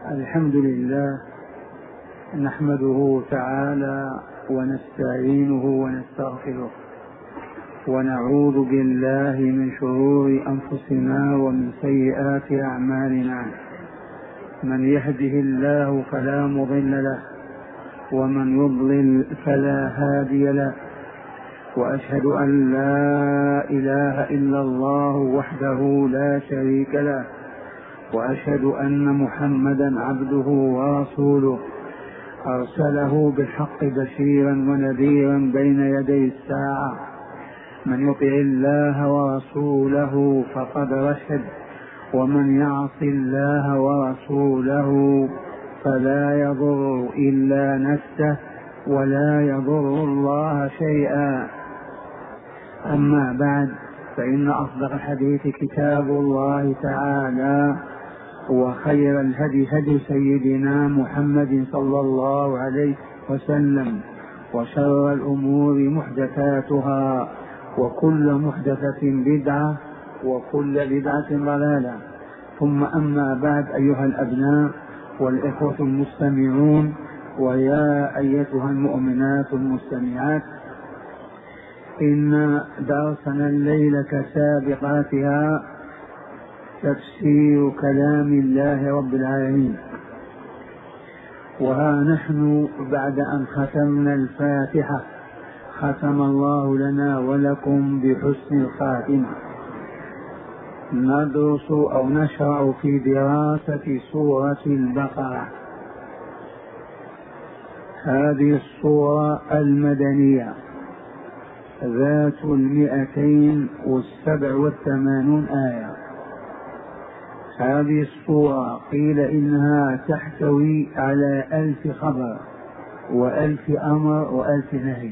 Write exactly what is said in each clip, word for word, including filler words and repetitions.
الحمد لله نحمده تعالى ونستعينه ونستغفره ونعوذ بالله من شرور أنفسنا ومن سيئات أعمالنا. من يهده الله فلا مضل له ومن يضلل فلا هادي له، وأشهد أن لا إله إلا الله وحده لا شريك له، وأشهد أن محمدا عبده ورسوله أرسله بالحق بشيرا ونذيرا بين يدي الساعة. من يطع الله ورسوله فقد رشد، ومن يعص الله ورسوله فلا يضر إلا نفسه ولا يضر الله شيئا. أما بعد، فإن أصدق الحديث كتاب الله تعالى، وخير الهدي هدي سيدنا محمد صلى الله عليه وسلم، وشر الأمور محدثاتها، وكل محدثة بدعة، وكل بدعة ضلالة. ثم أما بعد، أيها الأبناء والإخوة المستمعون، ويا أيتها المؤمنات المستمعات، إن درسنا الليلة كسابقاتها تفسير كلام الله رب العالمين. وها نحن بعد أن ختمنا الفاتحة، ختم الله لنا ولكم بحسن الخاتمة، ندرس أو نشرع في دراسة سورة البقرة. هذه السورة المدنية ذات المئتين والسبع والثمانون آية. هذه السورة قيل إنها تحتوي على ألف خبر وألف أمر وألف نهي.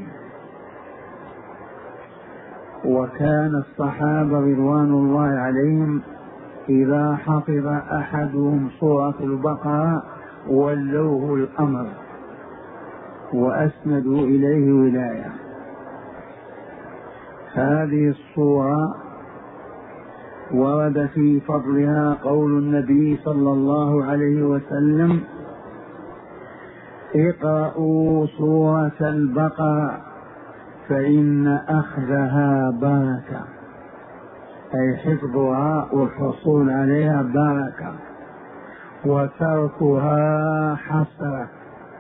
وكان الصحابة رضوان الله عليهم إذا حفظ أحدهم سورة البقرة ولوه الأمر وأسندوا إليه ولاية. هذه السورة ورد في فضلها قول النبي صلى الله عليه وسلم: اقرأوا سورة البقرة فإن أخذها بركة، أي حفظها والحصول عليها بركة، وتركها حسرة.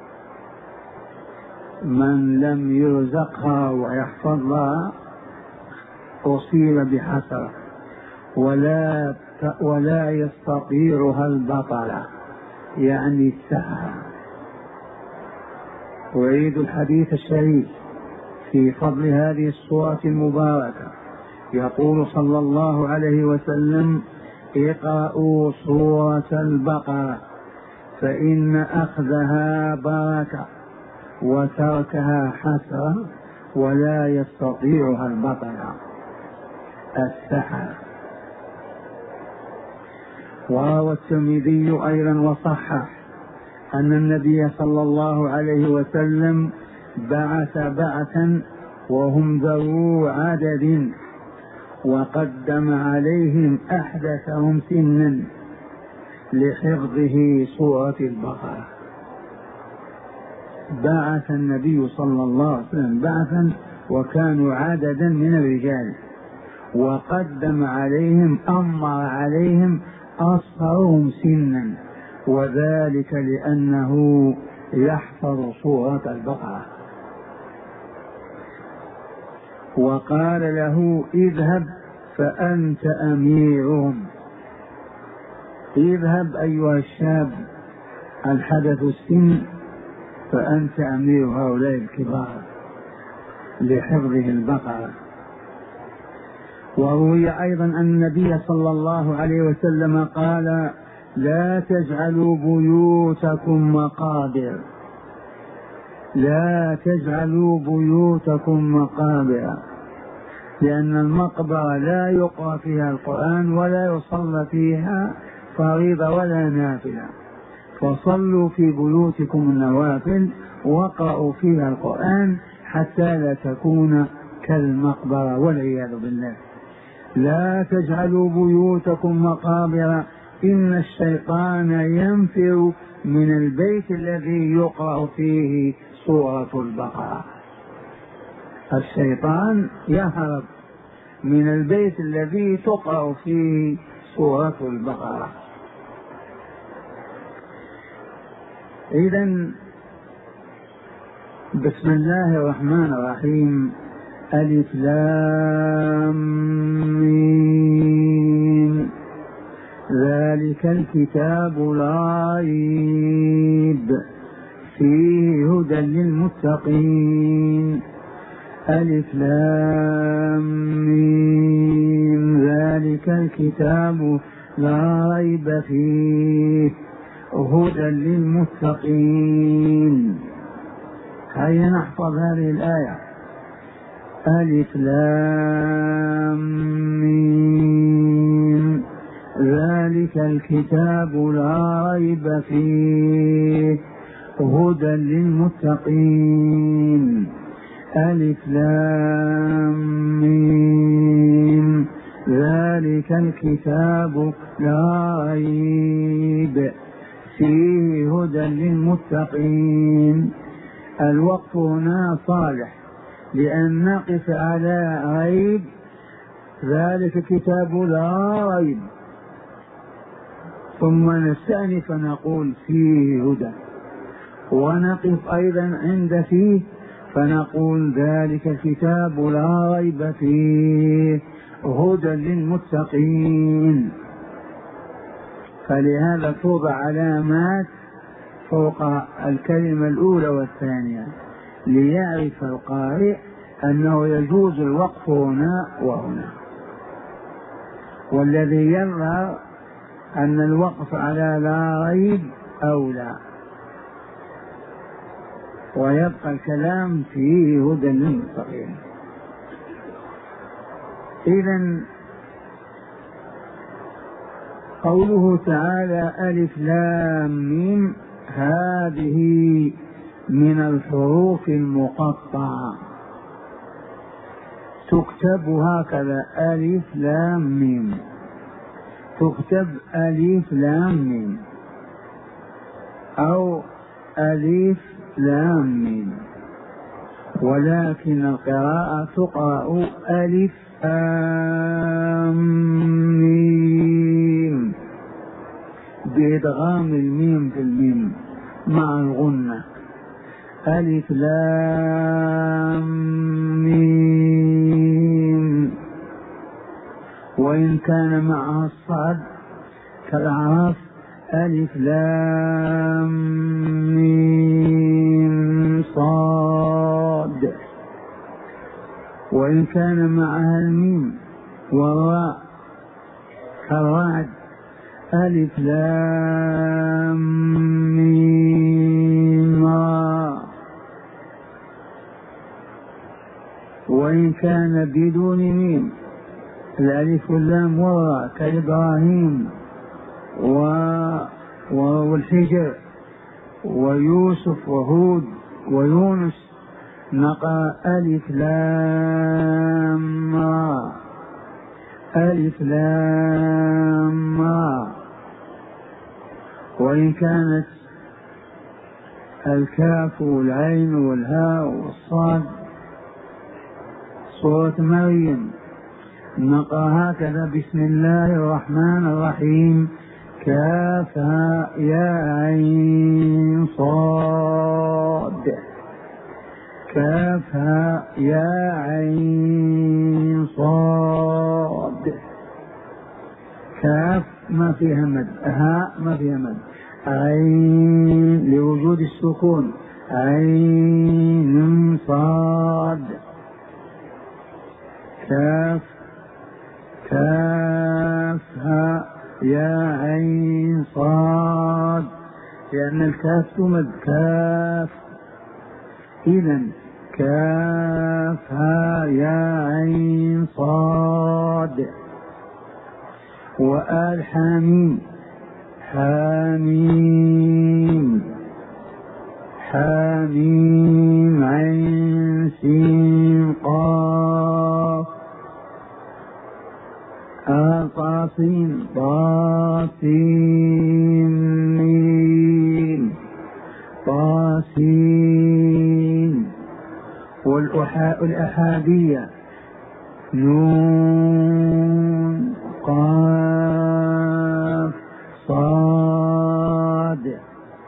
من لم يرزقها ويحفظها أصيب بحسرة، ولا ولا يستطيعها البطلة، يعني السهرة. أعيد الحديث الشريف في فضل هذه السورة المباركة. يقول صلى الله عليه وسلم: اقرأوا سورة البقرة فإن أخذها بركة وتركها حسرة ولا يستطيعها البطلة، السحر. وروى الترمذي أيضا وصحح أن النبي صلى الله عليه وسلم بعث بعثا وهم ذو عدد، وقدم عليهم أحدثهم سنا لحفظه سورة البقرة. بعث النبي صلى الله عليه وسلم بعثا وكانوا عددا من الرجال، وقدم عليهم أمر عليهم أصغرهم سنا، وذلك لأنه يحفظ سورة البقرة. وقال له: اذهب فأنت أميرهم. اذهب أيها الشاب الحدث السن، فأنت أمير هؤلاء الكبار لحفظه البقرة. وروي أيضا أن النبي صلى الله عليه وسلم قال: لا تجعلوا بيوتكم مقابر، لا تجعلوا بيوتكم مقابر، لأن المقبرة لا يقرأ فيها القرآن ولا يصلى فيها فريضة ولا نافلة، فصلوا في بيوتكم النوافل واقرأوا فيها القرآن حتى لا تكون كالمقبرة والعياذ بالله. لا تجعلوا بيوتكم مقابر إن الشيطان ينفر من البيت الذي يقرأ فيه سورة البقرة. الشيطان يهرب من البيت الذي تقرأ فيه سورة البقرة. إذن بسم الله الرحمن الرحيم. ألف لام ميم ذلك الكتاب لا ريب فيه هدى للمتقين. ألف لام ميم ذلك الكتاب لا ريب فيه هدى للمتقين. هيا نحفظ هذه الآية. ألف لام ميم ذلك الكتاب لا ريب فيه هدى للمتقين. ألف لام ميم ذلك الكتاب لا ريب فيه هدى للمتقين. الوقف هنا صالح لأن نقف على ريب ذلك كتاب لا ريب، ثم نستأنف نقول فيه هدى، ونقف أيضا عند فيه فنقول ذلك الكتاب لا ريب فيه هدى للمتقين. فلهذا توضع علامات فوق الكلمة الأولى والثانية ليعرف القارئ أنه يجوز الوقف هنا وهنا. والذي يظهر أن الوقف على لا ريب أولى، ويبقى الكلام فيه هدى للمتقين. إذن قوله تعالى ألف لام ميم هذه من الحروف المقطعة، تكتب هكذا ألف لام ميم، تكتب ألف لام ميم أو ألف لام ميم، ولكن القراءة تقرأ ألف لام ميم بإدغام الميم في الميم مع الغنة. ألف لام ميم، وإن كان معها الصاد كالأعراف ألف لام ميم صاد، وإن كان معها الميم والراء كالرعد ألف لام ميم را، وإن كان بدون ميم الألف واللام والراء كإبراهيم والحجر ويوسف وهود ويونس نقرأ ألف لام را ألف لام را. وإن كانت الكاف والعين والهاء والصاد سورة مريم نقرأ هكذا بسم الله الرحمن الرحيم كافها يا عين صاد، كافها يا عين صاد. كاف ما فيها مد، هاء ما فيها مد، عين لوجود السكون، عين صاد. كاف كافها يا عين صاد، لأن الكاف تمد كاف. إذن كافها يا عين صاد. وآل حاميم حاميم حاميم عين سين قاف آل طاسين طاسين سين، والأحادية نون قاف صاد.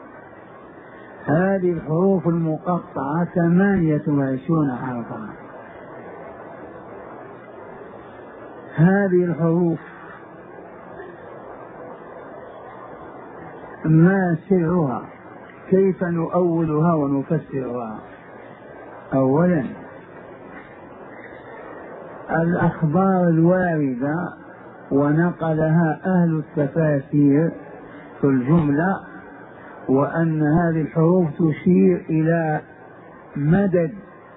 هذه الحروف المقطعة ثمانية وعشرون حرفا. هذه الحروف ما سرها؟ كيف نؤولها ونفسرها؟ أولا الأخبار الواردة ونقلها أهل التفاسير في الجملة، وأن هذه الحروف تشير إلى مدد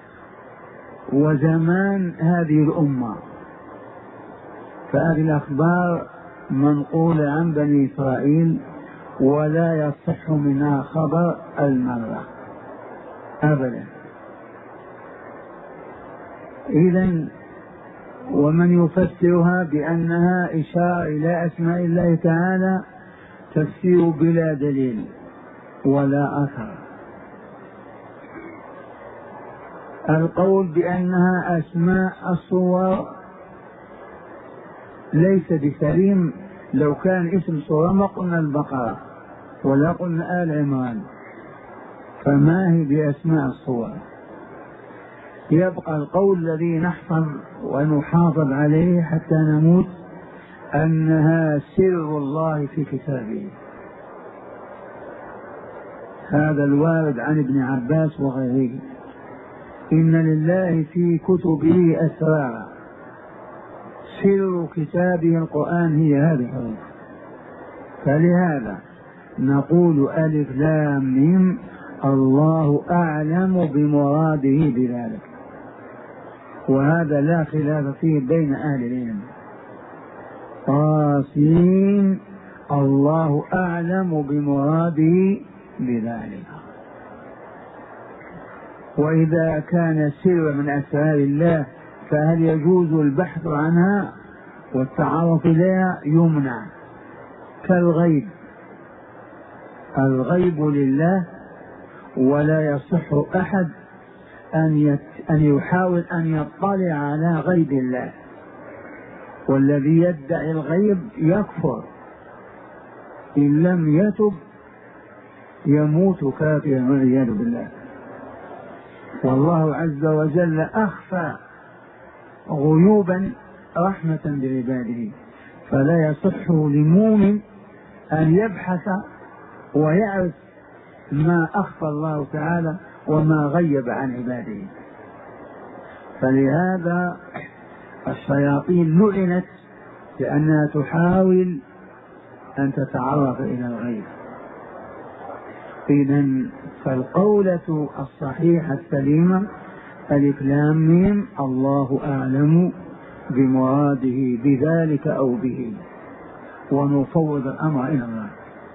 وزمان هذه الأمة. فهذه الأخبار منقولة عن بني إسرائيل ولا يصح منها خبر المرة أبدا. إذن ومن يفسرها بأنها إشارة إلى أسماء الله تعالى تفسير بلا دليل ولا أثر. القول بأنها أسماء الصور ليس بسليم. لو كان اسم صورة ما قلنا البقرة ولا قلنا آل عمران، فما هي بأسماء الصور. يبقى القول الذي نحفظ ونحافظ عليه حتى نموت أنها سر الله في كتابه. هذا الوارد عن ابن عباس وغيره. إن لله في كتبه أسرارا، سر كتابه القرآن هي هذه الحروف. فلهذا نقول ألف لام ميم الله أعلم بمراده بذلك، وهذا لا خلاف فيه بين أهل العلم. طاسين الله أعلم بمراده بذلك. وإذا كان سر من أسرار الله فهل يجوز البحث عنها والتعرف إليها؟ يمنع. كالغيب، الغيب لله ولا يصح أحد أن, يت... أن يحاول أن يطلع على غيب الله، والذي يدعي الغيب يكفر إن لم يتب يموت كافرا والعياذ بالله. والله عز وجل أخفى غيوبا رحمة بعباده، فلا يصح لمؤمن أن يبحث ويعرف ما أخفى الله تعالى وما غيب عن عباده. فلهذا الشياطين لعنت لأنها تحاول أن تتعرف إلى الغيب. إذن فالقولة الصحيحة السليمة ألف لام ميم الله أعلم بمراده بذلك أو به، ونفوض الأمر إلى الله.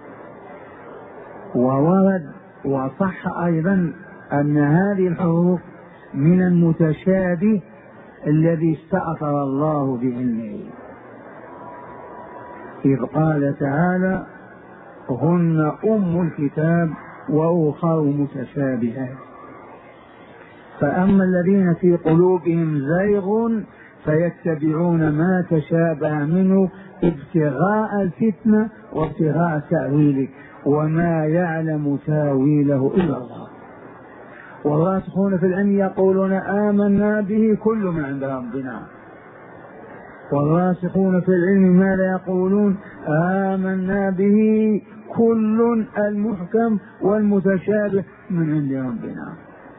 وورد وصح أيضا أن هذه الحروف من المتشابه الذي استأثر الله بعلمه، إذ قال تعالى هن أم الكتاب وأخر متشابهات. فأما الذين في قلوبهم زيغ فيتبعون ما تشابه منه ابتغاء الفتنة وابتغاء تأويله وما يعلم تاويله إلا الله. والراسخون في العلم يقولون آمنا به كل من عند ربنا. والراسخون في العلم ماذا يقولون؟ آمنا به كل المحكم والمتشابه من عند ربنا.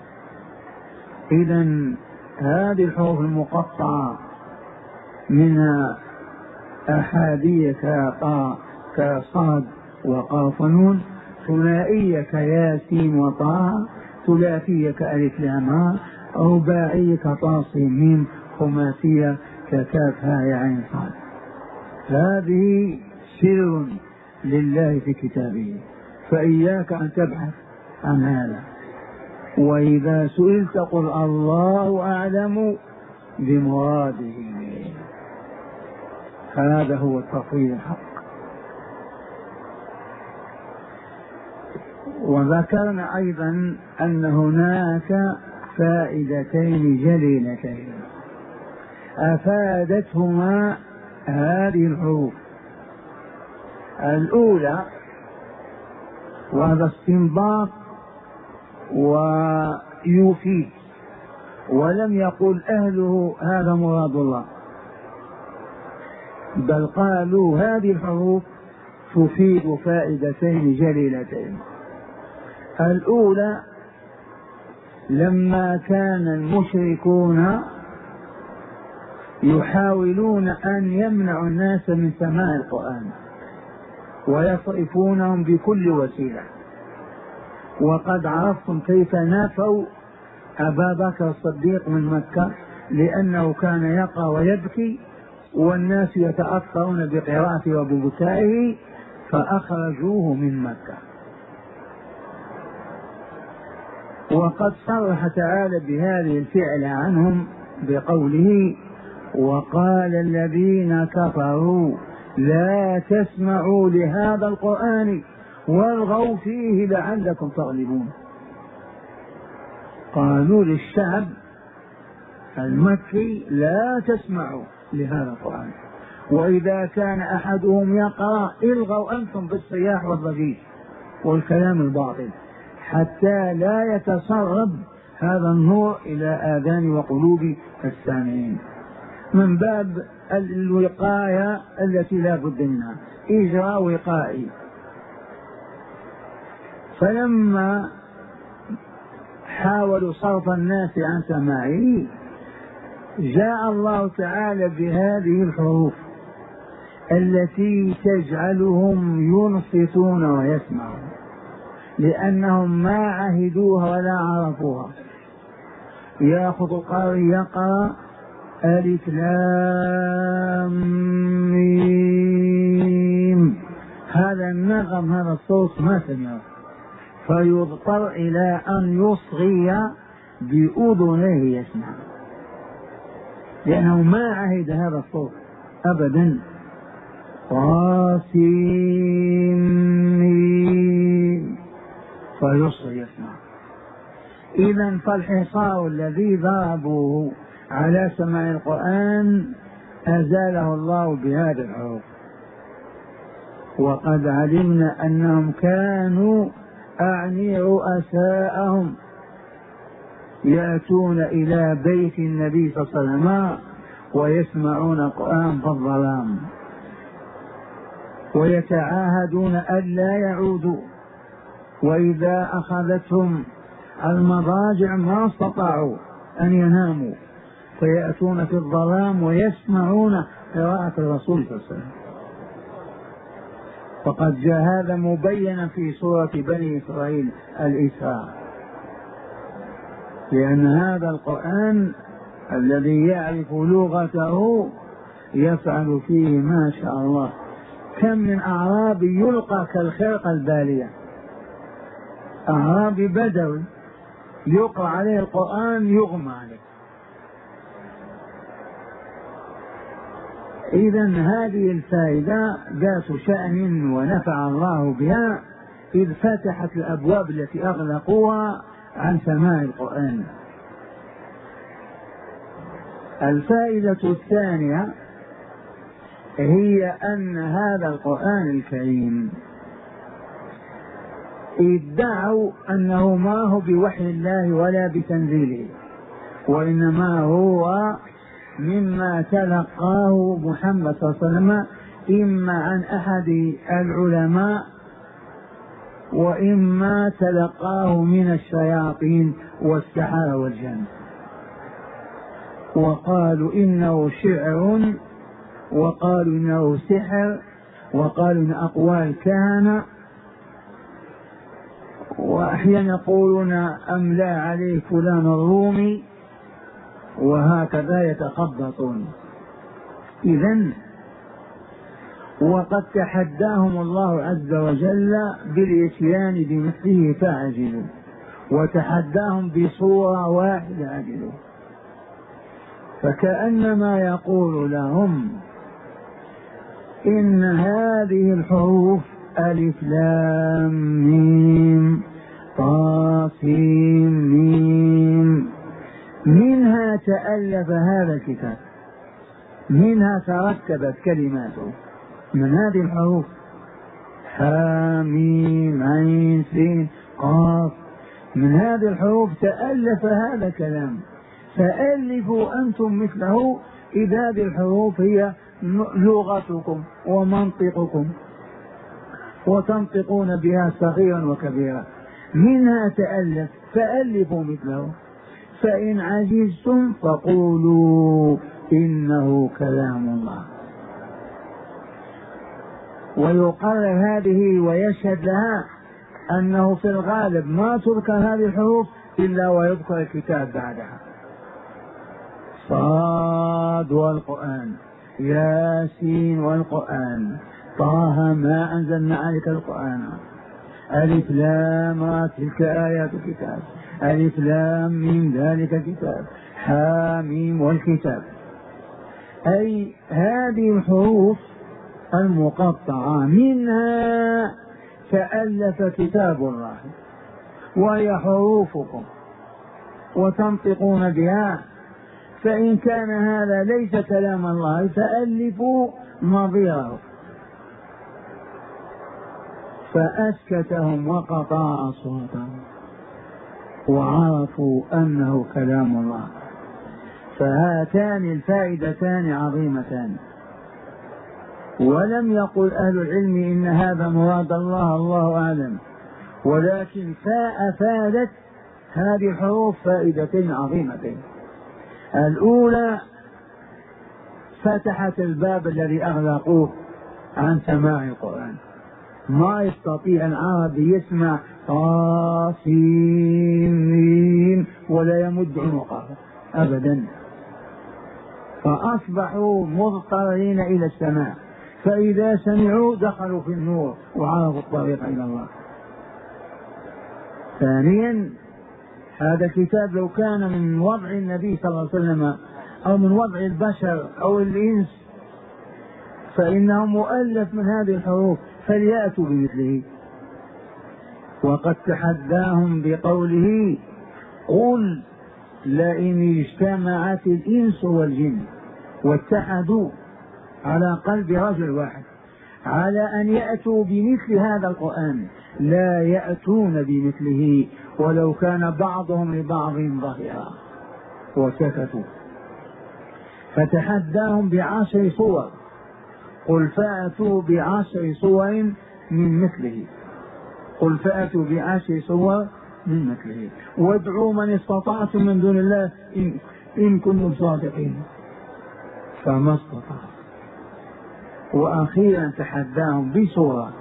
إذن هذه الحروف المقطعة منها أحادية كطاء كصاد وقاف نون، ثنائية كياسين وطاء، ثلاثية كألف لام، رباعية كطاسين ميم، خماسية ككاف هاء عين صاد. هذه سر لله في كتابه، فإياك أن تبحث عن هذا. وإذا سئلت قل الله أعلم بمراده، هذا هو التفويض الحق. وذكرنا أيضا أن هناك فائدتين جليلتين أفادتهما هذه الحروف. الأولى وهذا استنباط ويفيد، ولم يقل أهله هذا مراد الله، بل قالوا هذه الحروف تفيد فائدتين جليلتين. الأولى لما كان المشركون يحاولون أن يمنعوا الناس من سماع القرآن ويصرفونهم بكل وسيلة، وقد عرفتم كيف نافوا أبا بكر الصديق من مكة لأنه كان يقرأ ويبكي والناس يتأثرون بقراءته وببكائه فأخرجوه من مكة. وقد صرح تعالى بهذه الفعل عنهم بقوله وقال الذين كفروا لا تسمعوا لهذا القرآن والغوا فيه لعلكم تغلبون. قالوا للشعب المكي لا تسمعوا لهذا القرآن، وإذا كان أحدهم يقرأ الغوا أنتم بالصياح والضجيج والكلام الباطل حتى لا يتسرب هذا النور إلى آذان وقلوب السامعين، من باب الوقاية التي لا بد منها، إجراء وقائي. فلما حاولوا صرف الناس عن سماعه جاء الله تعالى بهذه الحروف التي تجعلهم ينصتون ويسمعون، لأنهم ما عهدوها ولا عرفوها. يأخذ القارئ يقرأ ألف لام ميم، هذا النغم هذا الصوت ما سمعه، فيضطر إلى أن يصغي بأذنيه يسمع، لأنه ما عهد هذا الصوت أبدا. قاسم فيصغي يسمع. إذا فالحصار الذي ضربوه على سماع القرآن أزاله الله بهذا الحروف. وقد علمنا أنهم كانوا أعني رؤساءهم يأتون إلى بيت النبي صلى الله عليه وسلم ويسمعون القرآن في الظلام ويتعاهدون ألا يعودوا، وإذا أخذتهم المضاجع ما استطاعوا أن يناموا فيأتون في الظلام ويسمعون قراءة الرسول صلى الله عليه وسلم. وقد جاء هذا مبينا في سورة بني إسرائيل الإسراء، لأن هذا القرآن الذي يعرف لغته يفعل فيه ما شاء الله. كم من أعرابي يلقى كالخرقة البالية، أعرابي بدوي يقرأ عليه القرآن يغمى عليه. إذا هذه الفائدة ذات شأن ونفع الله بها إذ فتحت الأبواب التي أغلقوها عن سماع القرآن. الفائدة الثانية هي أن هذا القرآن الكريم ادعوا أنه ما هو بوحي الله ولا بتنزيله، وإنما هو مما تلقاه محمد صلى الله عليه وسلم إما عن أحد العلماء وإما تلقاه من الشياطين والسحرة والجن. وقالوا إنه شعر، وقالوا إنه سحر، وقالوا إن أقوال كهنة، وأحيانا يقولون أملى عليه فلان الرومي، وهكذا يتخبطون. إذن وقد تحداهم الله عز وجل بالإتيان بمثله فعجلوا، وتحداهم بصورة واحدة عجلوا، فكأنما يقول لهم إن هذه الحروف ألف لام ميم تألف هذا الكتاب، منها تركبت كلماته من هذه الحروف حاميم عين سين قاف، من هذه الحروف تألف هذا الكلام، فألفوا أنتم مثله إذ هذه الحروف هي لغتكم ومنطقكم وتنطقون بها صغيرا وكبيرا، منها تألف فألفوا مثله، فإن عجزتم فقولوا إنه كلام الله. ويقرر هذه ويشهد لها أنه في الغالب ما تذكر هذه الحروف إلا ويذكر الكتاب بعدها، صاد والقرآن، ياسين والقرآن، طه ما أنزلنا عليك القرآن، ألف لام را تلك آيات الكتاب، ألف لام من ذلك الكتاب، حاميم والكتاب. أي هذه الحروف المقطعة منها تألف كتاب الله، وهي حروفكم وتنطقون بها، فإن كان هذا ليس كلام الله فألفوا نظيره. فأسكتهم وقطع أصواتهم وعرفوا أنه كلام الله. فهاتان الفائدتان عظيمتان. ولم يقل أهل العلم إن هذا مراد الله، الله أعلم، ولكن فأفادت هذه الحروف فائدتين عظيمتين. الأولى فتحت الباب الذي أغلقوه عن سماع القرآن، ما يستطيع العربي يسمع طاسين ولا يمد عنقه أبدا، فأصبحوا مضطرين إلى السماع، فإذا سمعوا دخلوا في النور وعرفوا الطريق إلى الله. ثانيا هذا الكتاب لو كان من وضع النبي صلى الله عليه وسلم أو من وضع البشر أو الإنس فإنه مؤلف من هذه الحروف، فليأتوا بمثله. وقد تحداهم بقوله قل لئن اجتمعت الإنس والجن واتحدوا على قلب رجل واحد على أن يأتوا بمثل هذا القرآن لا يأتون بمثله ولو كان بعضهم لبعض ظهيرا، وسكتوا. فتحداهم بعشر صور، قل فأتوا بعشر صور من مثله، قل فأتوا بعشر صور من مثله وادعوا من استطعتم من دون الله إن, إن كنتم صادقين، فما استطاعوا. وأخيرا تحداهم بصورة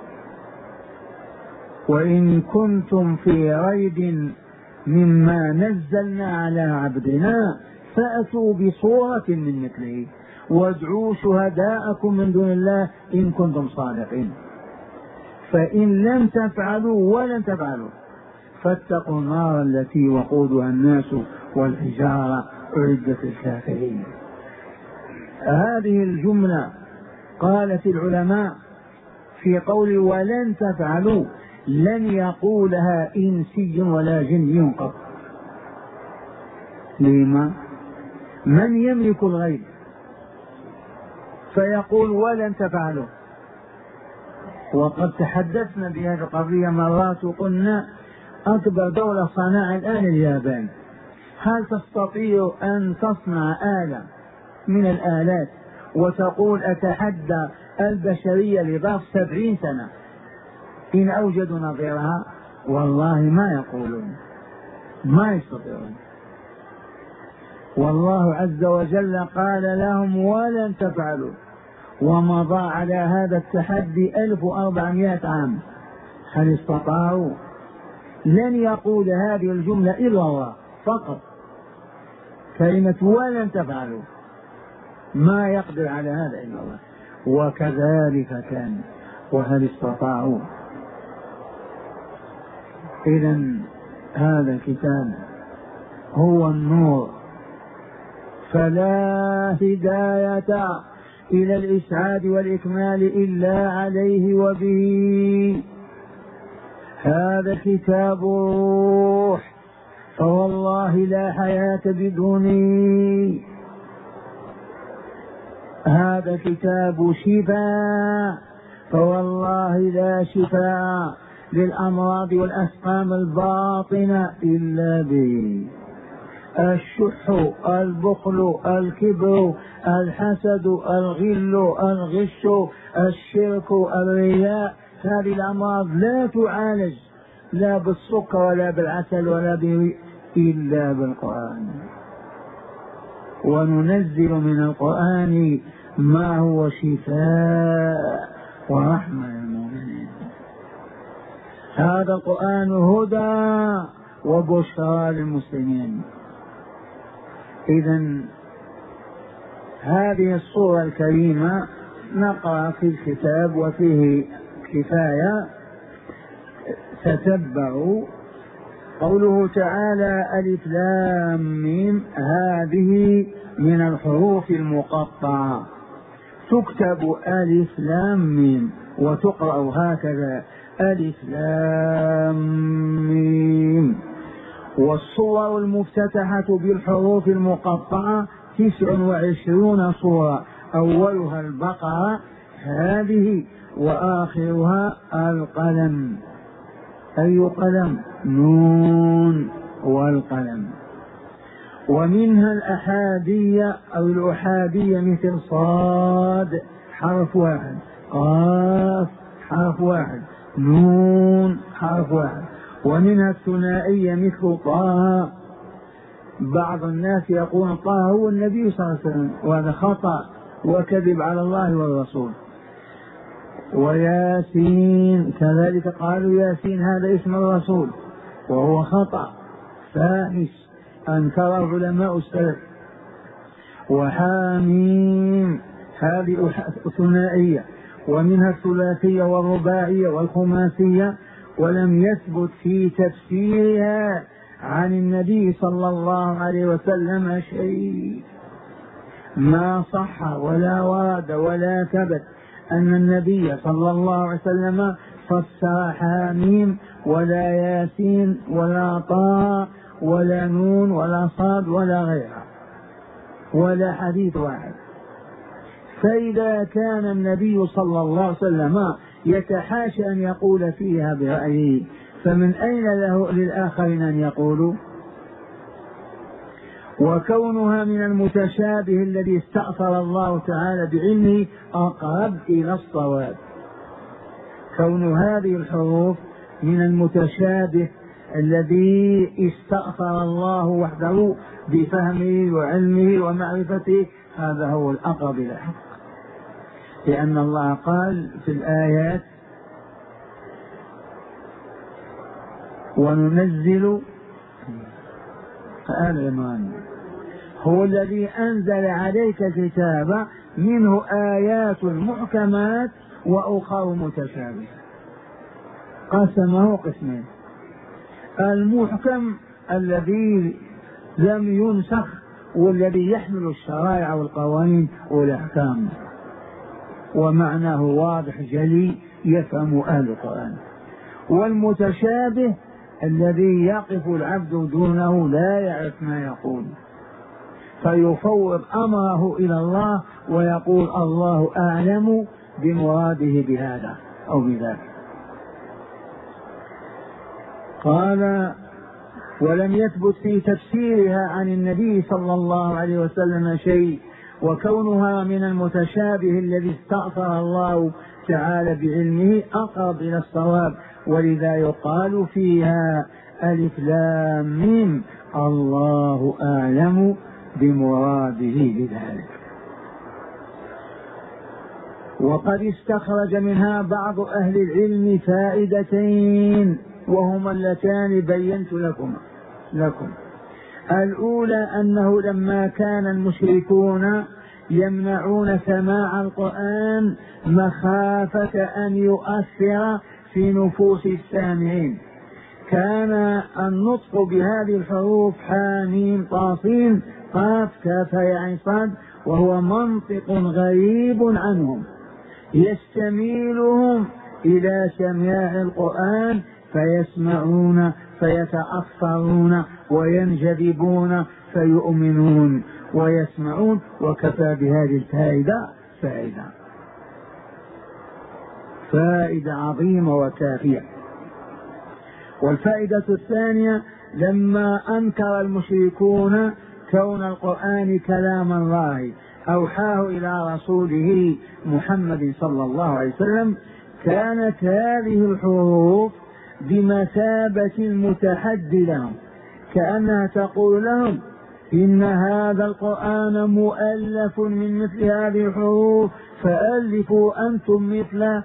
وإن كنتم في ريب مما نزلنا على عبدنا فأتوا بصورة من مثله وادعوا شهداءكم من دون الله إن كنتم صادقين، فإن لم تفعلوا ولن تفعلوا فاتقوا النار التي وقودها الناس والحجارة أعدت للكافرين. هذه الجملة قالت العلماء في قول ولن تفعلوا لن يقولها إنسي ولا جني قط. لما؟ من يملك الغيب فيقول ولن تفعلوا؟ وقد تحدثنا بهذه القضية مرات وقلنا أكبر دولة صناعة الآن اليابان، هل تستطيع أن تصنع آلة من الآلات وتقول أتحدى البشرية لظرف سبعين سنة إن أوجدوا نظيرها؟ والله ما يقولون، ما يستطيعون. والله عز وجل قال لهم ولن تفعلوا، ومضى على هذا التحدي ألف وأربعمائة عام، هل استطاعوا؟ لن يقول هذه الجملة إلا الله فقط، كلمة ولن تفعلوا، ما يقدر على هذا إلا الله. وكذلك كان، وهل استطاعوا؟ إذن هذا الكتاب هو النور، فلا هداية إلى الإسعاد والإكمال إلا عليه وبه. هذا كتاب الروح، فوالله لا حياة بدوني. هذا كتاب شفاء، فوالله لا شفاء للأمراض والأسقام الباطنة إلا به. الشح، البخل، الكبر، الحسد، الغل، الغش، الشرك، الرياء، هذه الأمراض لا تعالج لا بالسكر ولا بالعسل ولا ب... إلا بالقرآن. وننزل من القرآن ما هو شفاء ورحمة للمؤمنين. هذا القرآن هدى وبشرى للمسلمين. إذن هذه الصورة الكريمة نقرأ في الكتاب وفيه كفاية. تتبعوا قوله تعالى ألف لام ميم، هذه من الحروف المقطعة، تكتب ألف لام ميم وتقرأ هكذا ألف لام ميم. والصور المفتتحة بالحروف المقطعة تسع وعشرون صورة، أولها البقرة هذه وآخرها القلم. أي قلم؟ نون والقلم. ومنها الأحادية أو الأحادية مثل صاد حرف واحد، قاف حرف واحد، نون حرف واحد. ومنها الثنائية مثل طه. بعض الناس يقول طه هو النبي صلى الله عليه وسلم، وهذا خطأ وكذب على الله والرسول. وياسين كذلك قالوا ياسين هذا اسم الرسول، وهو خطأ فاحش أنكره علماء السلف. وحاميم هذه ثنائية. ومنها الثلاثية والرباعية والخماسية. ولم يثبت في تفسيرها عن النبي صلى الله عليه وسلم شيء، ما صح ولا ورد ولا ثبت أن النبي صلى الله عليه وسلم فسر حاميم ولا ياسين ولا طه ولا نون ولا صاد ولا غيرها، ولا حديث واحد. فإذا كان النبي صلى الله عليه وسلم يتحاشى أن يقول فيها برأيه، فمن أين له للآخرين أن يقولوا؟ وكونها من المتشابه الذي استأثر الله تعالى بعلمه أقرب إلى الصواب. كون هذه الحروف من المتشابه الذي استأثر الله وحده بفهمه وعلمه ومعرفته، هذا هو الأقرب إلى الحق. لأن الله قال في الآيات وننزل آل عمران هو الذي أنزل عليك الكتاب منه آيات محكمات وأخر متشابهة. قسمه قسمين: المحكم الذي لم ينسخ والذي يحمل الشرائع والقوانين والأحكام ومعناه واضح جلي يفهم أهل القرآن، والمتشابه الذي يقف العبد دونه لا يعرف ما يقول فيفوض أمره إلى الله ويقول الله أعلم بمراده بهذا أو بذاك. قال ولم يثبت في تفسيرها عن النبي صلى الله عليه وسلم شيء، وكونها من المتشابه الذي استأثر الله تعالى بعلمه أقرب إلى الصواب، ولذا يقال فيها ألف لام ميم الله أعلم بمراده بذلك. وقد استخرج منها بعض أهل العلم فائدتين وهما اللتان بينت لكم لكم الأولى أنه لما كان المشركون يمنعون سماع القرآن مخافة أن يؤثر في نفوس السامعين، كان النطق بهذه الحروف حاميم طاسين قاف كاف يا عين صاد وهو منطق غريب عنهم يستميلهم إلى سماع القرآن فيسمعون فيتأثرون وينجذبون فيؤمنون ويسمعون، وكفى بهذه الفائدة فائدة فائدة عظيمة وكافية. والفائدة الثانية: لما أنكر المشركون كون القرآن كلام الله أوحاه إلى رسوله محمد صلى الله عليه وسلم، كانت هذه الحروف بمثابة المتحدي لهم، كأنها تقول لهم إن هذا القرآن مؤلف من مثل هذه الحروف فألفوا أنتم مثله.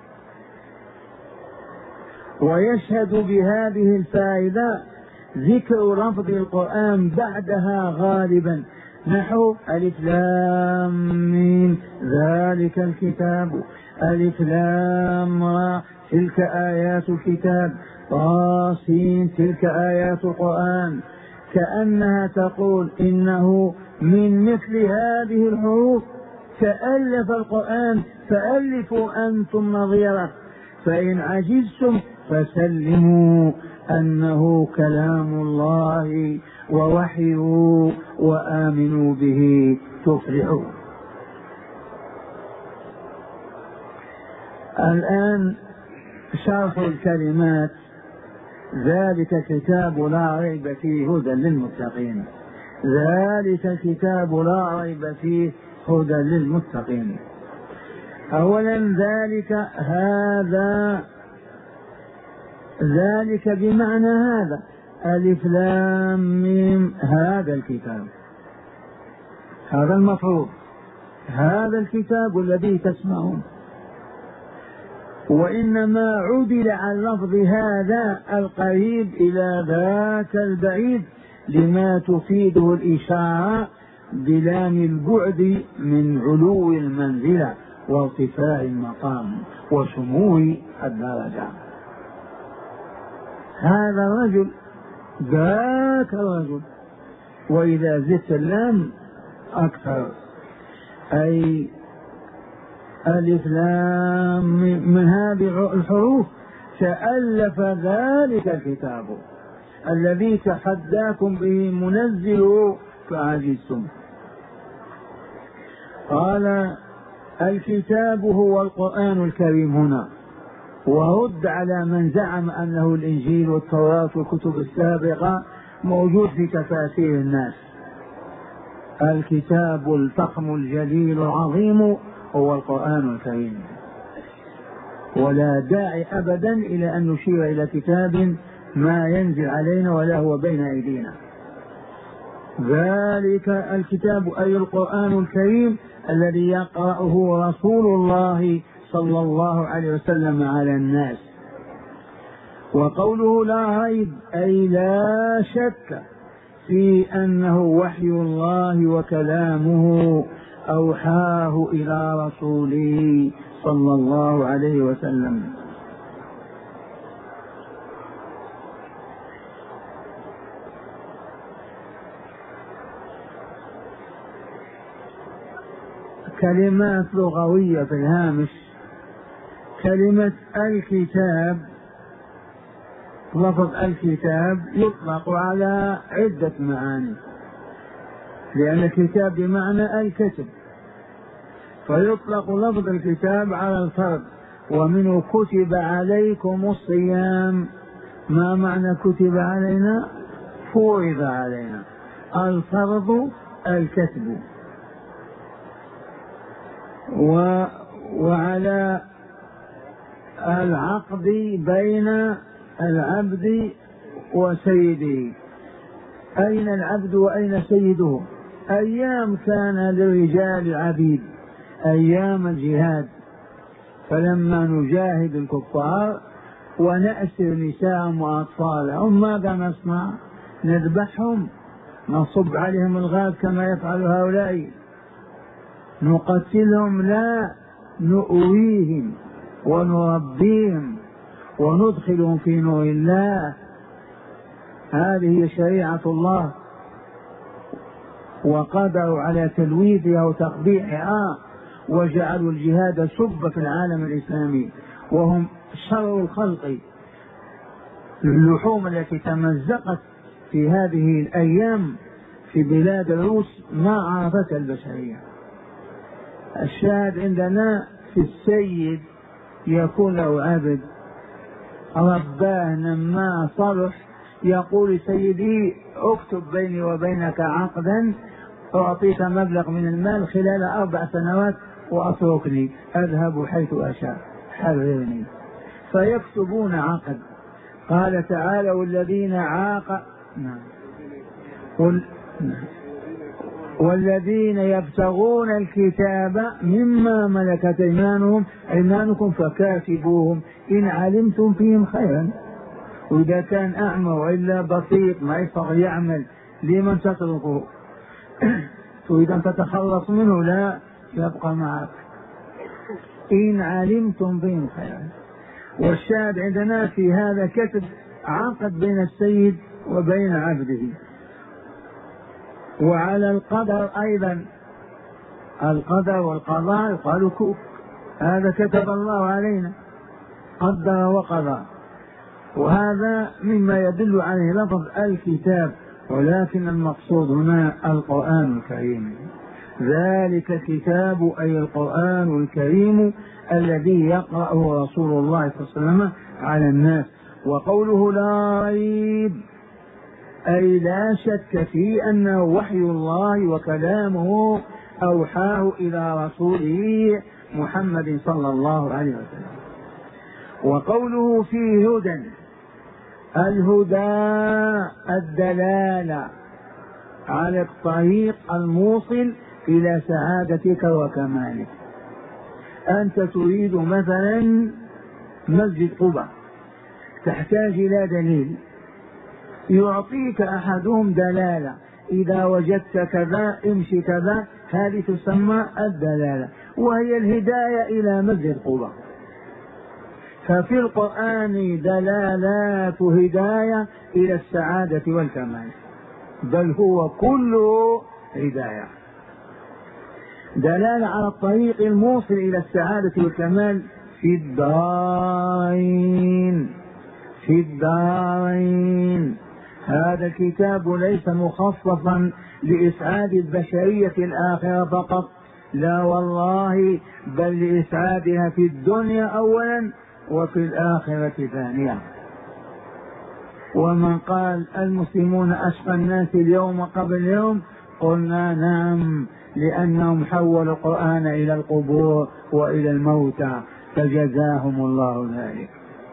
ويشهد بهذه الفائدة ذكر لفظ القرآن بعدها غالبا، نحو ألف لام ميم ذلك الكتاب، ألف لام را تلك آيات الكتاب، طاسين تلك آيات القرآن، كأنها تقول إنه من مثل هذه الحروف تألف القرآن فألفوا أنتم نظيره، فإن عجزتم فسلموا أنه كلام الله ووحيه وآمنوا به تفلحوا. الآن شرح الكلمات. ذلك الكتاب لا ريب فيه هدى للمتقين. ذلك الكتاب لا ريب فيه هدى للمتقين. أولا ذلك هذا، ذلك بمعنى هذا، ألف لام ميم هذا الكتاب، هذا المفروض، هذا الكتاب الذي تسمعون. وإنما عدل عن لفظ هذا القريب إلى ذاك البعيد لما تفيده الإشارة بلام البعد من علو المنزلة وارتفاع المقام وسمو الدرجة. هذا الرجل ذاك الرجل، وإذا زدت اللام أكثر، أي ألف لام من هذه الحروف تألف ذلك الكتاب الذي تحداكم به منزل فعجزتم. قال الكتاب هو القرآن الكريم هنا، ورد على من زعم أنه الإنجيل والتوراة والكتب السابقة موجود في تفاسير الناس. الكتاب الفخم الجليل العظيم هو القرآن الكريم، ولا داعي أبدا إلى أن نشير إلى كتاب ما ينزل علينا ولا هو بين أيدينا. ذلك الكتاب أي القرآن الكريم الذي يقرأه رسول الله صلى الله عليه وسلم على الناس. وقوله لا ريب أي لا شك في أنه وحي الله وكلامه أوحاه إلى رسوله صلى الله عليه وسلم. كلمات لغوية في الهامش. كلمة الكتاب، لفظ الكتاب يطلق على عدة معاني، لأن الكتاب بمعنى الكتب، فيطلق لفظ الكتاب على الفرض، ومنه كتب عليكم الصيام. ما معنى كتب علينا؟ فرض علينا. الفرض الكتب. و وعلى العقد بين العبد وسيده. أين العبد وأين سيده؟ أيام كان للرجال عبيد، أيام الجهاد، فلما نجاهد الكفار ونأسر نساءهم وأطفالهم ماذا نصنع؟ نذبحهم، نصب عليهم الغاز كما يفعل هؤلاء، نقتلهم؟ لا، نؤويهم ونربيهم وندخلهم في نور الله. هذه هي شريعة الله، وقدروا على تلويثها وتقبيحها وجعلوا الجهاد سب في العالم الإسلامي، وهم شر الخلق. اللحوم التي تمزقت في هذه الأيام في بلاد الروس ما عرفتها البشرية. الشاهد عندنا في السيد يكون له عبد رباه نماه صلح، يقول سيدي اكتب بيني وبينك عقدا أعطيك مبلغ من المال خلال أربع سنوات وأتركني أذهب حيث أشاء حررني، فيكتبون عقد. قال تعالى والذين عاق نعم. وال... والذين يبتغون الكتاب مما ملكت ايمانهم ايمانكم فكاتبوهم ان علمتم فيهم خيرا. واذا كان اعمى والا بسيط ما يستطيع يعمل لمن تتركه تريد ان تتخلص منه لا يبقى معك ان علمتم فيهم خيرا. والشاهد عندنا في هذا كتب عقد بين السيد وبين عبده. وعلى القدر أيضا القدر والقضاء قالوا كوف، هذا كتب الله علينا قدر وقضى، وهذا مما يدل عليه لفظ الكتاب، ولكن المقصود هنا القرآن الكريم. ذلك الكتاب أي القرآن الكريم الذي يقرأه رسول الله صلى الله عليه وسلم على الناس. وقوله لا ريب أي لا شك في أنه وحي الله وكلامه أوحاه إلى رسوله محمد صلى الله عليه وسلم. وقوله فيه هدى الهدى الدلالة على الطريق الموصل إلى سعادتك وكمالك. أنت تريد مثلا مسجد قباء تحتاج إلى دليل، يعطيك أحدهم دلالة إذا وجدت كذا امشي كذا، هذه تسمى الدلالة وهي الهداية إلى مسجد قباء. ففي القرآن دلالات هداية إلى السعادة والكمال، بل هو كله هداية، دلالة على الطريق الموصل إلى السعادة والكمال في الدارين في الدارين. هذا الكتاب ليس مخصصا لإسعاد البشرية الآخرة فقط، لا والله، بل لإسعادها في الدنيا أولا وفي الآخرة ثانيا. ومن قال المسلمون أشقى الناس اليوم قبل اليوم، قلنا نعم، لأنهم حولوا القرآن إلى القبور وإلى الموتى فجزاهم الله ذلك.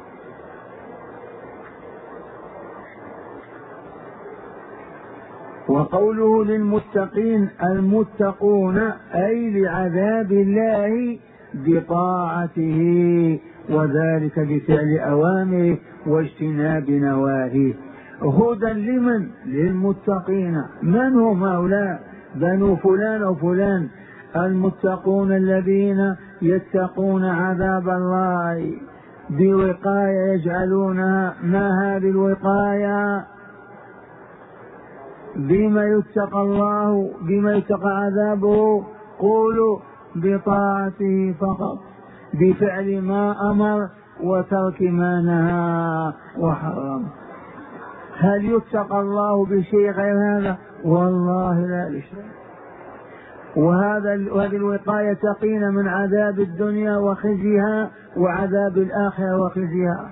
وقوله للمتقين المتقون أي لعذاب الله بطاعته، وذلك بفعل أوامره واجتناب نواهيه. هدى لمن؟ للمتقين. من هم هؤلاء؟ بنو فلان وفلان. المتقون الذين يتقون عذاب الله بوقاية يجعلونها. ما هذه الوقاية؟ بما يتقى الله، بما يتقى عذابه. قولوا بطاعته فقط، بفعل ما أمر وترك ما نهى وحرم. هل يتقى الله بشيء غير هذا؟ والله لا لشيء. وهذا هذه الوقاية تقينا من عذاب الدنيا وخزيها وعذاب الآخرة وخزيها.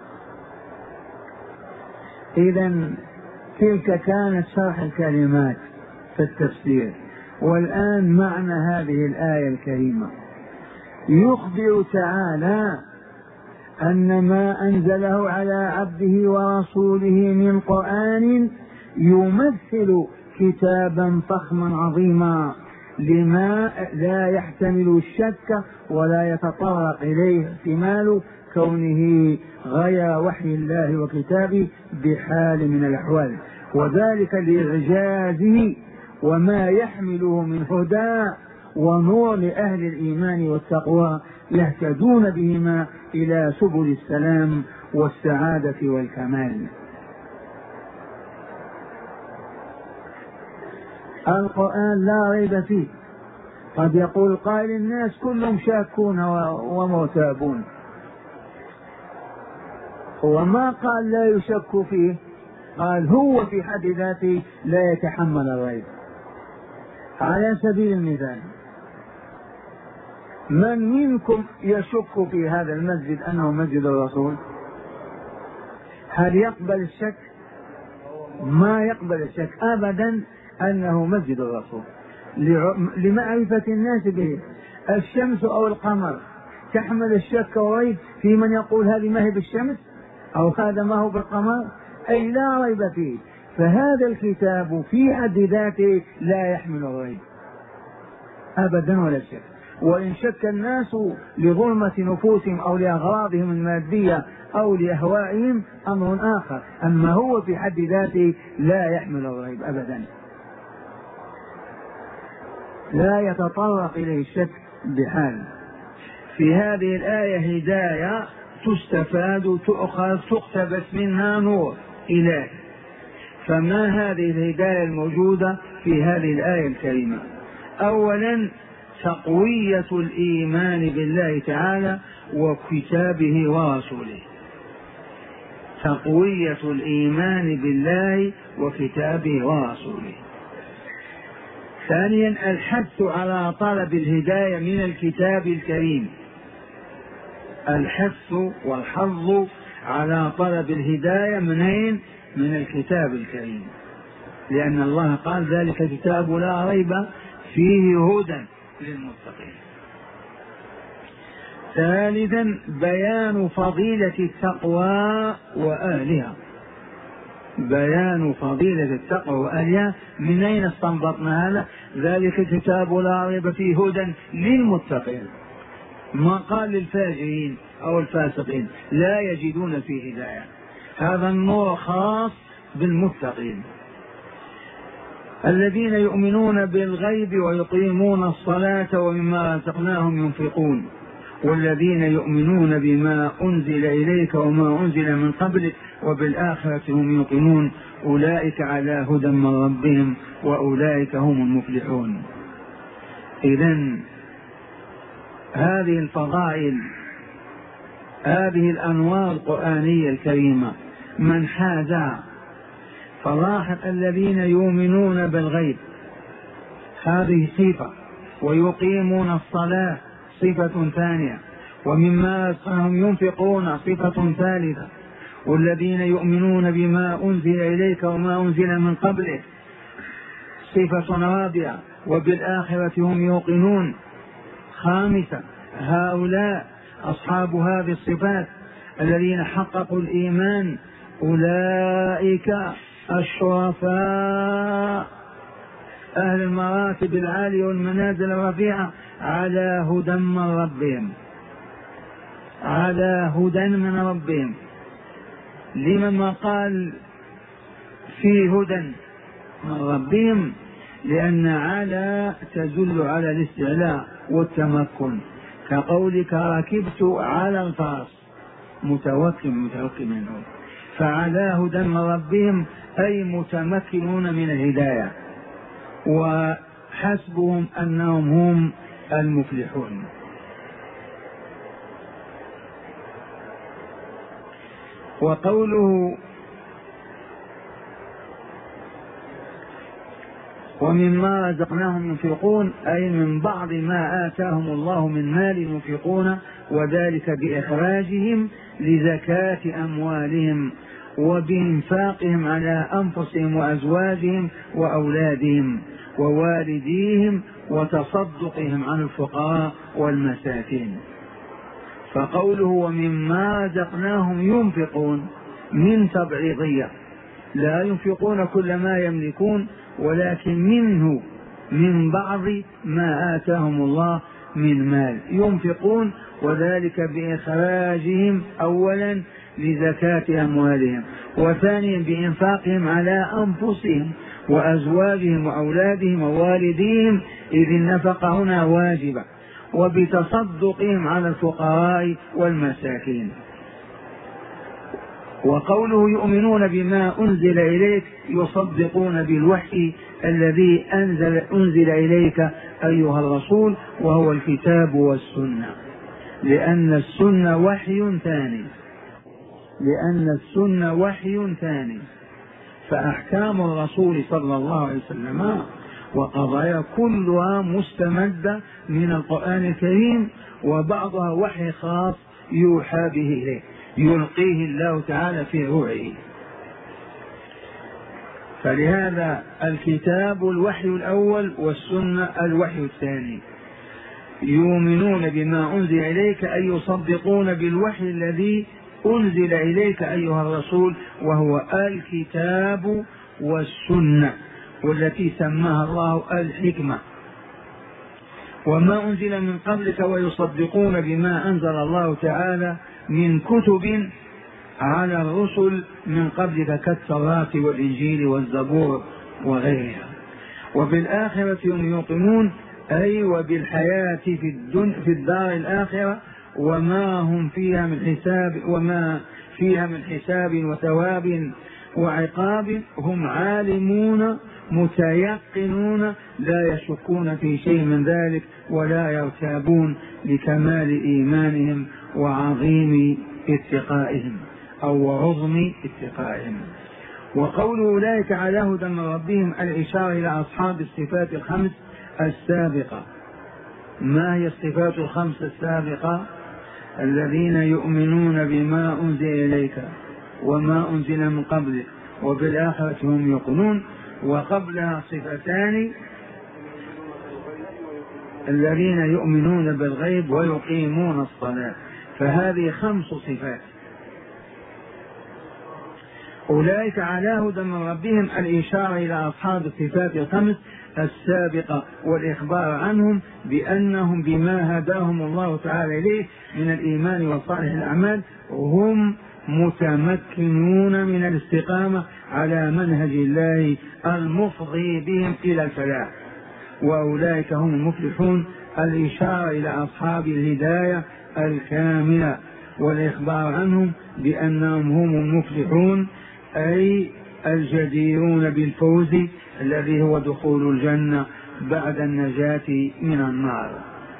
إذن تلك كانت شرح الكلمات في التفسير. والآن معنى هذه الآية الكريمة. يخبر تعالى أن ما أنزله على عبده ورسوله من قرآن يمثل كتابا فخما عظيما لما لا يحتمل الشك ولا يتطرق إليه احتمال كونه غير وحي الله وكتابه بحال من الأحوال، وذلك لإعجازه وما يحمله من هدى ونور لأهل الإيمان والتقوى يهتدون بهما إلى سبل السلام والسعادة والكمال. القرآن لا ريب فيه. قد يقول قائل الناس كلهم شاكون ومرتابون، هو ما قال لا يشك فيه، قال هو في حد ذاته لا يتحمل الريب. على سبيل المثال، من منكم يشك في هذا المسجد أنه مسجد الرسول؟ هل يقبل الشك؟ ما يقبل الشك أبدا أنه مسجد الرسول، لمعرفة الناس به. الشمس أو القمر تحمل الشك والريب في من يقول هذه ما هي بالشمس أو هذا ما هو بالقمر؟ أي لا ريب فيه. فهذا الكتاب في حد ذاته لا يحمل الريب أبدا ولا شك. وإن شك الناس لظلمة نفوسهم أو لأغراضهم المادية أو لأهوائهم أمر آخر، أما هو في حد ذاته لا يحمل الريب أبدا، لا يتطرق إليه الشك بحال. في هذه الآية هداية تستفاد تؤخذ تقتبس منها نور إلهي. فما هذه الهداية الموجودة في هذه الآية الكريمة؟ أولا تقوية الإيمان بالله تعالى وكتابه ورسوله، تقوية الإيمان بالله وكتابه ورسوله. ثانيا الحث على طلب الهداية من الكتاب الكريم، الحث والحظ على طلب الهداية منين؟ من الكتاب الكريم، لأن الله قال ذلك كتاب لا ريب فيه هدى للمتقين. ثالثا بيان فضيلة التقوى وأهلها، بيان فضيلة التقوى وأهلها. من أين استنبطنا هذا؟ ذلك كتاب لا ريب فيه هدى للمتقين، ما قال للفاجرين أو الفاسقين لا يجدون فيه هداية، هذا النور خاص بالمتقين الذين يؤمنون بالغيب ويقيمون الصلاة ومما رزقناهم ينفقون، والذين يؤمنون بما أنزل إليك وما أنزل من قبلك وبالآخرة هم يوقنون، أولئك على هدى من ربهم وأولئك هم المفلحون. إذن هذه الفضائل، هذه الأنوار القرآنية الكريمة من حازها، فلاحظ الذين يؤمنون بالغيب هذه صفة، ويقيمون الصلاة صفة ثانية، ومما رزقناهم ينفقون صفة ثالثة، والذين يؤمنون بما أنزل إليك وما أنزل من قبلك صفة رابعة، وبالآخرة هم يوقنون خامسة. هؤلاء أصحاب هذه الصفات الذين حققوا الإيمان أولئك الشرفاء أهل المراتب العالية والمنازل الرفيعة على هدى من ربهم، على هدى من ربهم. لمن ما قال في هدى من ربهم؟ لأن على تدل على الاستعلاء والتمكن، كقولك ركبت على الفرس متوكل متوكل منه، فعلى هدى من ربهم أي متمكنون من الهداية، وحسبهم أنهم هم المفلحون. وقوله ومما رزقناهم ينفقون أي من بعض ما آتاهم الله من مال ينفقون، وذلك بإخراجهم لزكاة أموالهم وبإنفاقهم على أنفسهم وأزواجهم وأولادهم ووالديهم وتصدقهم عن الفقراء والمساكين. فقوله ومما رزقناهم ينفقون من تبعيضية، لا ينفقون كل ما يملكون، ولكن منه من بعض ما آتاهم الله من مال ينفقون، وذلك بإخراجهم أولا لزكاة أموالهم، وثانيا بإنفاقهم على أنفسهم وأزواجهم وأولادهم ووالديهم، إذ النفقة هنا واجبة، وبتصدقهم على الفقراء والمساكين. وقوله يؤمنون بما أنزل إليك يصدقون بالوحي الذي أنزل, أنزل إليك أيها الرسول، وهو الكتاب والسنة، لأن السنة وحي ثاني. لأن السنة وحي ثاني، فأحكام الرسول صلى الله عليه وسلم وقضايا كلها مستمدة من القرآن الكريم، وبعضها وحي خاص يوحى به إليه يلقيه الله تعالى في روعه. فلهذا الكتاب الوحي الأول والسنة الوحي الثاني. يؤمنون بما أنزل إليك أي يصدقون بالوحي الذي أنزل إليك أيها الرسول، وهو الكتاب والسنة، والتي سماها الله الحكمة. وما أنزل من قبلك ويصدقون بما أنزل الله تعالى من كتب على الرسل من قبلك كالتوراة والإنجيل والزبور وغيرها. وبالآخرة هم يوقنون، أي وبالحياة في, الدن في الدار الآخرة وما هم فيها من حساب وما فيها من حساب وثواب وعقاب هم عالمون متيقنون لا يشكون في شيء من ذلك ولا يرتابون لكمال إيمانهم وعظيم اتقائهم أو عظم اتقائهم. وقول أولئك على هدى من ربهم الإشارة إلى أصحاب الصفات الخمس السابقة. ما هي الصفات الخمس السابقة؟ الذين يؤمنون بما أنزل إليك وما أنزل من قبلك وبالآخرة هم يوقنون. وقبلها صفتان: الذين يؤمنون بالغيب ويقيمون الصلاة. فهذه خمس صفات. أولئك على هدى من ربهم الإشارة إلى أصحاب الصفات الخمس السابقة والإخبار عنهم بأنهم بما هداهم الله تعالى إليه من الإيمان وصالح الأعمال هم متمكنون من الاستقامة على منهج الله المفضي بهم إلى الفلاح، وأولئك هم المفلحون. الإشارة إلى أصحاب الهداية الكاملة والإخبار عنهم بأنهم هم المفلحون، أي الجديرون بالفوز الذي هو دخول الجنة بعد النجاة من النار.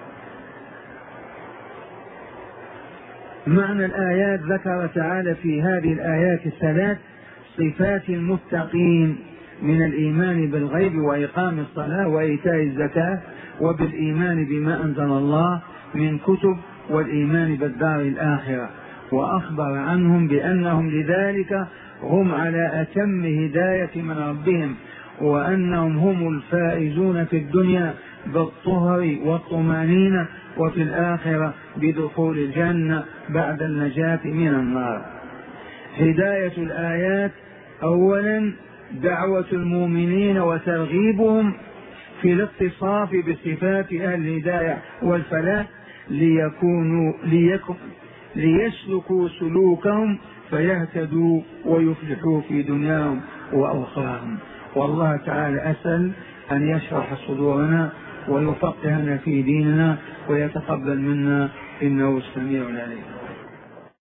معنى الآيات: ذكر تعالى في هذه الآيات الثلاث صفات المتقين من الإيمان بالغيب وإقام الصلاة وإيتاء الزكاة وبالإيمان بما أنزل الله من كتب والإيمان بالدار الآخرة، وأخبر عنهم بأنهم لذلك هم على أتم هداية من ربهم، وأنهم هم الفائزون في الدنيا بالطهر والطمأنينة، وفي الآخرة بدخول الجنة بعد النجاة من النار. هداية الآيات: أولا دعوة المؤمنين وترغيبهم في الاتصاف بصفات أهل الهداية والفلاح ليكونوا ليكن ليسلكوا سلوكهم فيهتدوا ويفلحوا في دنياهم وأخراهم. والله تعالى أسأل أن يشرح صدورنا ويفقهنا في ديننا ويتقبل منا إنه السميع العليم.